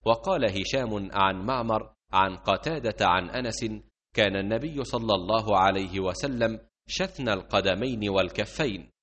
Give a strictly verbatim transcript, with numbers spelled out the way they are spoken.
وقال هشام عن معمر عن قتادة عن أنس: كان النبي صلى الله عليه وسلم شثن القدمين والكفين،